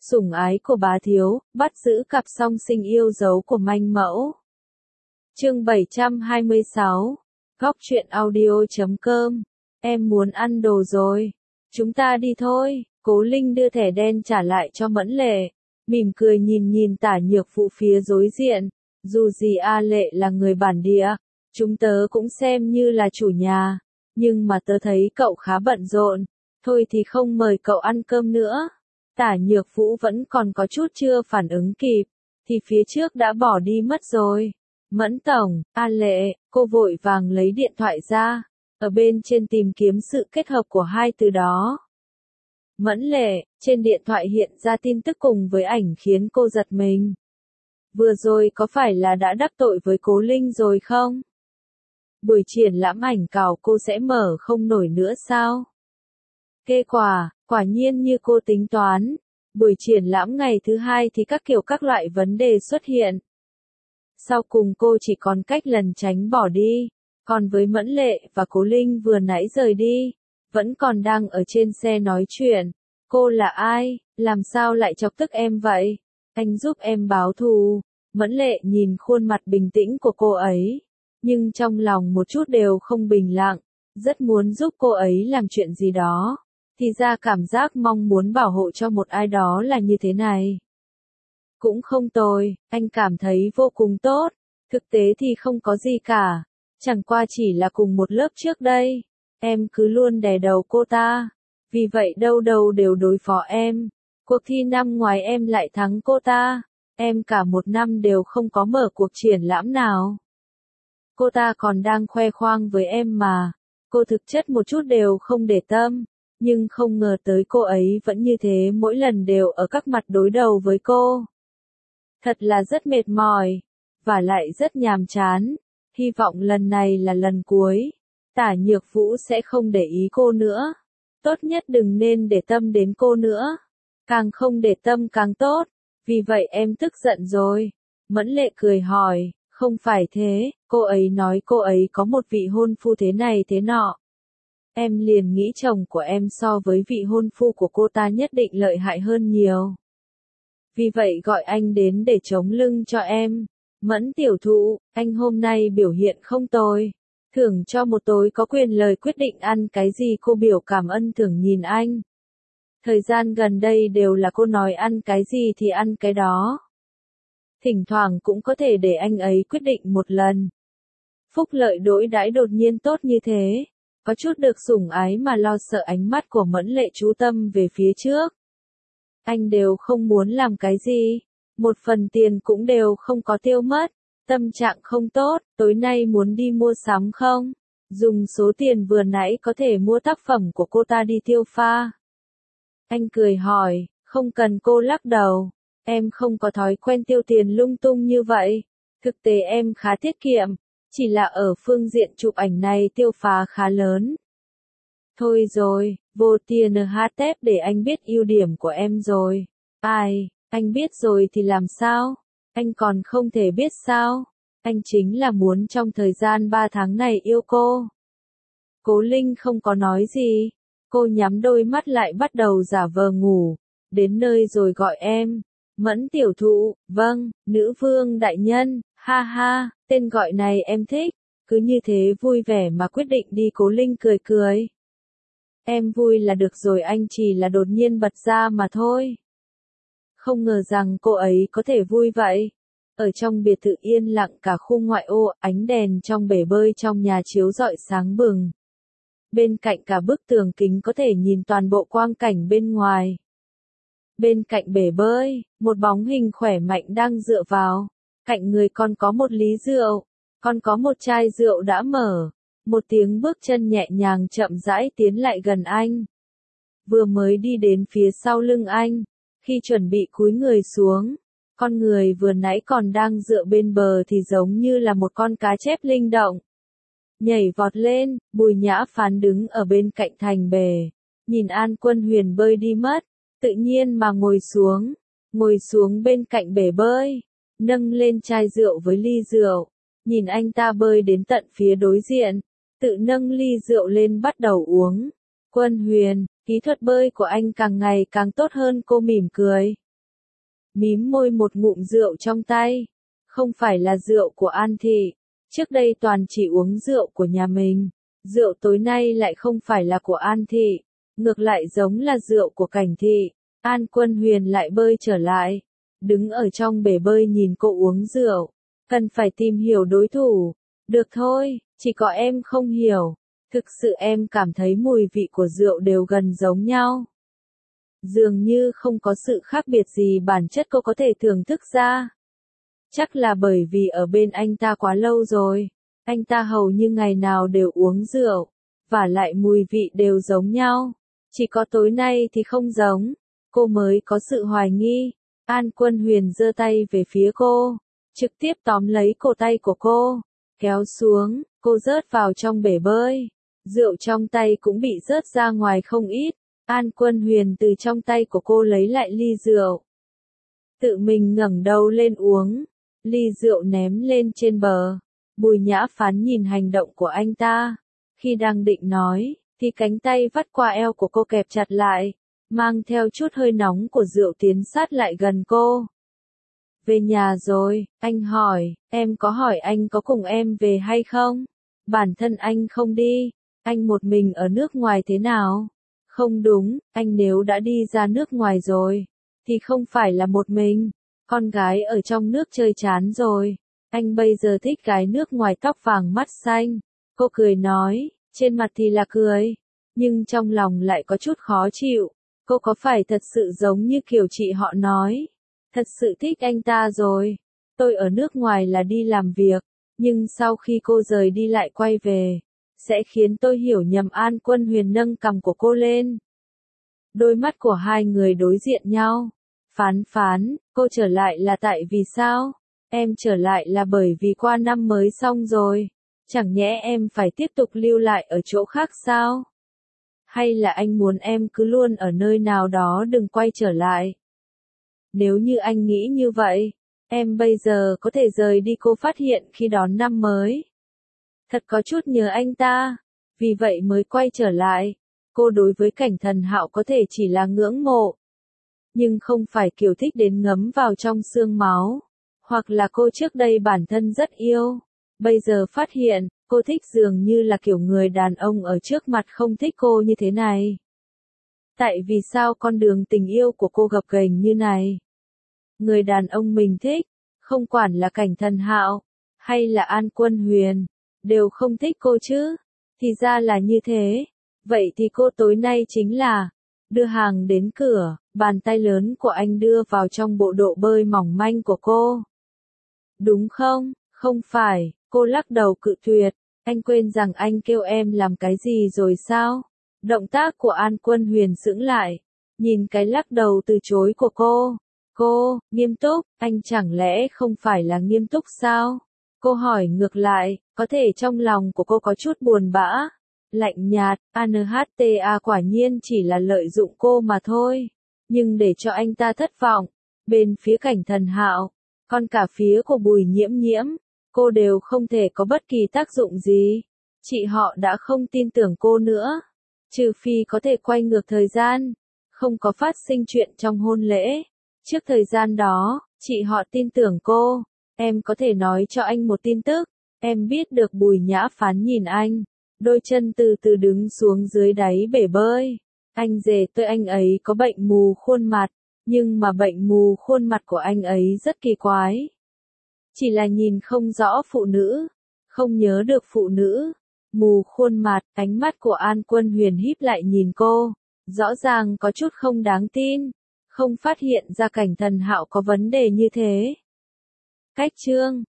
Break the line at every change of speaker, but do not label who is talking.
Sủng ái của bá thiếu, bắt giữ cặp song sinh yêu dấu của manh mẫu. Chương 726. Góc truyện audio.com. Em muốn ăn đồ rồi. Chúng ta đi thôi. Cố Linh đưa thẻ đen trả lại cho Mẫn Lệ. Mỉm cười nhìn Tả Nhược Vũ phía đối diện. Dù gì A Lệ là người bản địa, chúng tớ cũng xem như là chủ nhà. Nhưng mà tớ thấy cậu khá bận rộn. Thôi thì không mời cậu ăn cơm nữa. Tả Nhược Vũ vẫn còn có chút chưa phản ứng kịp, thì phía trước đã bỏ đi mất rồi. Mẫn tổng, A Lệ, cô vội vàng lấy điện thoại ra, ở bên trên tìm kiếm sự kết hợp của hai từ đó. Mẫn Lệ, trên điện thoại hiện ra tin tức cùng với ảnh khiến cô giật mình. Vừa rồi có phải là đã đắc tội với Cố Linh rồi không? Buổi triển lãm ảnh cào cô sẽ mở không nổi nữa sao? Kết quả nhiên như cô tính toán, buổi triển lãm ngày thứ hai thì các loại vấn đề xuất hiện. Sau cùng cô chỉ còn cách lẩn tránh bỏ đi, còn với Mẫn Lệ và Cố Linh vừa nãy rời đi, vẫn còn đang ở trên xe nói chuyện. Cô là ai, làm sao lại chọc tức em vậy? Anh giúp em báo thù. Mẫn Lệ nhìn khuôn mặt bình tĩnh của cô ấy, nhưng trong lòng một chút đều không bình lặng, rất muốn giúp cô ấy làm chuyện gì đó. Thì ra cảm giác mong muốn bảo hộ cho một ai đó là như thế này. Cũng không tồi, anh cảm thấy vô cùng tốt. Thực tế thì không có gì cả. Chẳng qua chỉ là cùng một lớp trước đây. Em cứ luôn đè đầu cô ta. Vì vậy đâu đều đối phó em. Cuộc thi năm ngoài em lại thắng cô ta. Em cả một năm đều không có mở cuộc triển lãm nào. Cô ta còn đang khoe khoang với em mà. Cô thực chất một chút đều không để tâm. Nhưng không ngờ tới cô ấy vẫn như thế, mỗi lần đều ở các mặt đối đầu với cô. Thật là rất mệt mỏi, và lại rất nhàm chán. Hy vọng lần này là lần cuối. Tả Nhược Vũ sẽ không để ý cô nữa. Tốt nhất đừng nên để tâm đến cô nữa. Càng không để tâm càng tốt. Vì vậy em tức giận rồi. Mẫn Lệ cười hỏi, không phải thế, cô ấy nói cô ấy có một vị hôn phu thế này thế nọ. Em liền nghĩ chồng của em so với vị hôn phu của cô ta nhất định lợi hại hơn nhiều. Vì vậy gọi anh đến để chống lưng cho em. Mẫn tiểu thụ, anh hôm nay biểu hiện không tồi. Thưởng cho một tối có quyền lời quyết định ăn cái gì, cô biểu cảm ân thưởng nhìn anh. Thời gian gần đây đều là cô nói ăn cái gì thì ăn cái đó. Thỉnh thoảng cũng có thể để anh ấy quyết định một lần. Phúc lợi đối đãi đột nhiên tốt như thế. Có chút được sủng ái mà lo sợ ánh mắt của Mẫn Lệ chú tâm về phía trước. Anh đều không muốn làm cái gì. Một phần tiền cũng đều không có tiêu mất. Tâm trạng không tốt, tối nay muốn đi mua sắm không? Dùng số tiền vừa nãy có thể mua tác phẩm của cô ta đi tiêu pha. Anh cười hỏi, không cần, cô lắc đầu. Em không có thói quen tiêu tiền lung tung như vậy. Thực tế em khá tiết kiệm. Chỉ là ở phương diện chụp ảnh này tiêu phá khá lớn. Thôi rồi, vô tiền HTP để anh biết ưu điểm của em rồi. Ai, anh biết rồi thì làm sao? Anh còn không thể biết sao? Anh chính là muốn trong thời gian 3 tháng này yêu cô. Cố Linh không có nói gì. Cô nhắm đôi mắt lại bắt đầu giả vờ ngủ. Đến nơi rồi gọi em. Mẫn tiểu thụ, vâng, nữ vương đại nhân, ha ha, tên gọi này em thích. Cứ như thế vui vẻ mà quyết định đi. Cố Linh cười cười. Em vui là được rồi, anh chỉ là đột nhiên bật ra mà thôi. Không ngờ rằng cô ấy có thể vui vậy. Ở trong biệt thự yên lặng cả khu ngoại ô, ánh đèn trong bể bơi trong nhà chiếu rọi sáng bừng. Bên cạnh cả bức tường kính có thể nhìn toàn bộ quang cảnh bên ngoài. Bên cạnh bể bơi, một bóng hình khỏe mạnh đang dựa vào. Cạnh người còn có một ly rượu, còn có một chai rượu đã mở. Một tiếng bước chân nhẹ nhàng chậm rãi tiến lại gần anh. Vừa mới đi đến phía sau lưng anh, khi chuẩn bị cúi người xuống, con người vừa nãy còn đang dựa bên bờ thì giống như là một con cá chép linh động. Nhảy vọt lên, Bùi Nhã Phán đứng ở bên cạnh thành bể, nhìn An Quân Huyền bơi đi mất, tự nhiên mà ngồi xuống bên cạnh bể bơi, nâng lên chai rượu với ly rượu, nhìn anh ta bơi đến tận phía đối diện, tự nâng ly rượu lên bắt đầu uống. Quân Huyền, kỹ thuật bơi của anh càng ngày càng tốt hơn, cô mỉm cười. mím môi một ngụm rượu trong tay. Không phải là rượu của An Thị. Trước đây toàn chỉ uống rượu của nhà mình. Rượu tối nay lại không phải là của An Thị. Ngược lại giống là rượu của Cảnh Thị. An Quân Huyền lại bơi trở lại. Đứng ở trong bể bơi nhìn cô uống rượu. Cần phải tìm hiểu đối thủ. Được thôi, chỉ có em không hiểu. Thực sự em cảm thấy mùi vị của rượu đều gần giống nhau. Dường như không có sự khác biệt gì bản chất cô có thể thưởng thức ra. Chắc là bởi vì ở bên anh ta quá lâu rồi. Anh ta hầu như ngày nào đều uống rượu. Và lại mùi vị đều giống nhau. Chỉ có tối nay thì không giống. Cô mới có sự hoài nghi. An Quân Huyền giơ tay về phía cô. Trực tiếp tóm lấy cổ tay của cô. Kéo xuống, cô rớt vào trong bể bơi. Rượu trong tay cũng bị rớt ra ngoài không ít. An Quân Huyền từ trong tay của cô lấy lại ly rượu. Tự mình ngẩng đầu lên uống. Ly rượu ném lên trên bờ. Bùi Nhã Phán nhìn hành động của anh ta. Khi đang định nói, thì cánh tay vắt qua eo của cô kẹp chặt lại. Mang theo chút hơi nóng của rượu tiến sát lại gần cô. Về nhà rồi, anh hỏi, em có hỏi anh có cùng em về hay không? Bản thân anh không đi, anh một mình ở nước ngoài thế nào? Không đúng, anh nếu đã đi ra nước ngoài rồi, thì không phải là một mình. Con gái ở trong nước chơi chán rồi. Anh bây giờ thích gái nước ngoài tóc vàng mắt xanh. Cô cười nói, trên mặt thì là cười, nhưng trong lòng lại có chút khó chịu. Cô có phải thật sự giống như kiểu chị họ nói? Thật sự thích anh ta rồi. Tôi ở nước ngoài là đi làm việc, nhưng sau khi cô rời đi lại quay về, sẽ khiến tôi hiểu nhầm. An Quân Huyền nâng cằm của cô lên. Đôi mắt của hai người đối diện nhau. Phán, cô trở lại là tại vì sao? Em trở lại là bởi vì qua năm mới xong rồi. Chẳng nhẽ em phải tiếp tục lưu lại ở chỗ khác sao? Hay là anh muốn em cứ luôn ở nơi nào đó đừng quay trở lại? Nếu như anh nghĩ như vậy, em bây giờ có thể rời đi. Cô phát hiện khi đón năm mới. Thật có chút nhớ anh ta, vì vậy mới quay trở lại. Cô đối với Cảnh Thần Hạo có thể chỉ là ngưỡng mộ, nhưng không phải kiểu thích đến ngấm vào trong xương máu. Hoặc là cô trước đây bản thân rất yêu, bây giờ phát hiện, cô thích dường như là kiểu người đàn ông ở trước mặt không thích cô như thế này. Tại vì sao con đường tình yêu của cô gập ghềnh như này? Người đàn ông mình thích, không quản là Cảnh Thần Hạo, hay là An Quân Huyền, đều không thích cô chứ? Thì ra là như thế. Vậy thì cô tối nay chính là đưa hàng đến cửa. Bàn tay lớn của anh đưa vào trong bộ đồ bơi mỏng manh của cô. Đúng không? Không phải, cô lắc đầu cự tuyệt. Anh quên rằng anh kêu em làm cái gì rồi sao? Động tác của An Quân Huyền sững lại, nhìn cái lắc đầu từ chối của cô. Cô, nghiêm túc, anh chẳng lẽ không phải là nghiêm túc sao? Cô hỏi ngược lại, có thể trong lòng của cô có chút buồn bã. Lạnh nhạt, ANHTA quả nhiên chỉ là lợi dụng cô mà thôi. Nhưng để cho anh ta thất vọng, bên phía Cảnh Thần Hạo, còn cả phía của Bùi Nhiễm Nhiễm, cô đều không thể có bất kỳ tác dụng gì. Chị họ đã không tin tưởng cô nữa. Trừ phi có thể quay ngược thời gian, không có phát sinh chuyện trong hôn lễ. Trước thời gian đó, chị họ tin tưởng cô. Em có thể nói cho anh một tin tức. Em biết được. Bùi Nhã Phán nhìn anh, đôi chân từ từ đứng xuống dưới đáy bể bơi. Anh rể tôi anh ấy có bệnh mù khuôn mặt, nhưng mà bệnh mù khuôn mặt của anh ấy rất kỳ quái. Chỉ là nhìn không rõ phụ nữ, không nhớ được phụ nữ. Mù khuôn mặt, ánh mắt của An Quân Huyền híp lại nhìn cô, rõ ràng có chút không đáng tin, không phát hiện ra Cảnh Thần Hạo có vấn đề như thế. Cách chương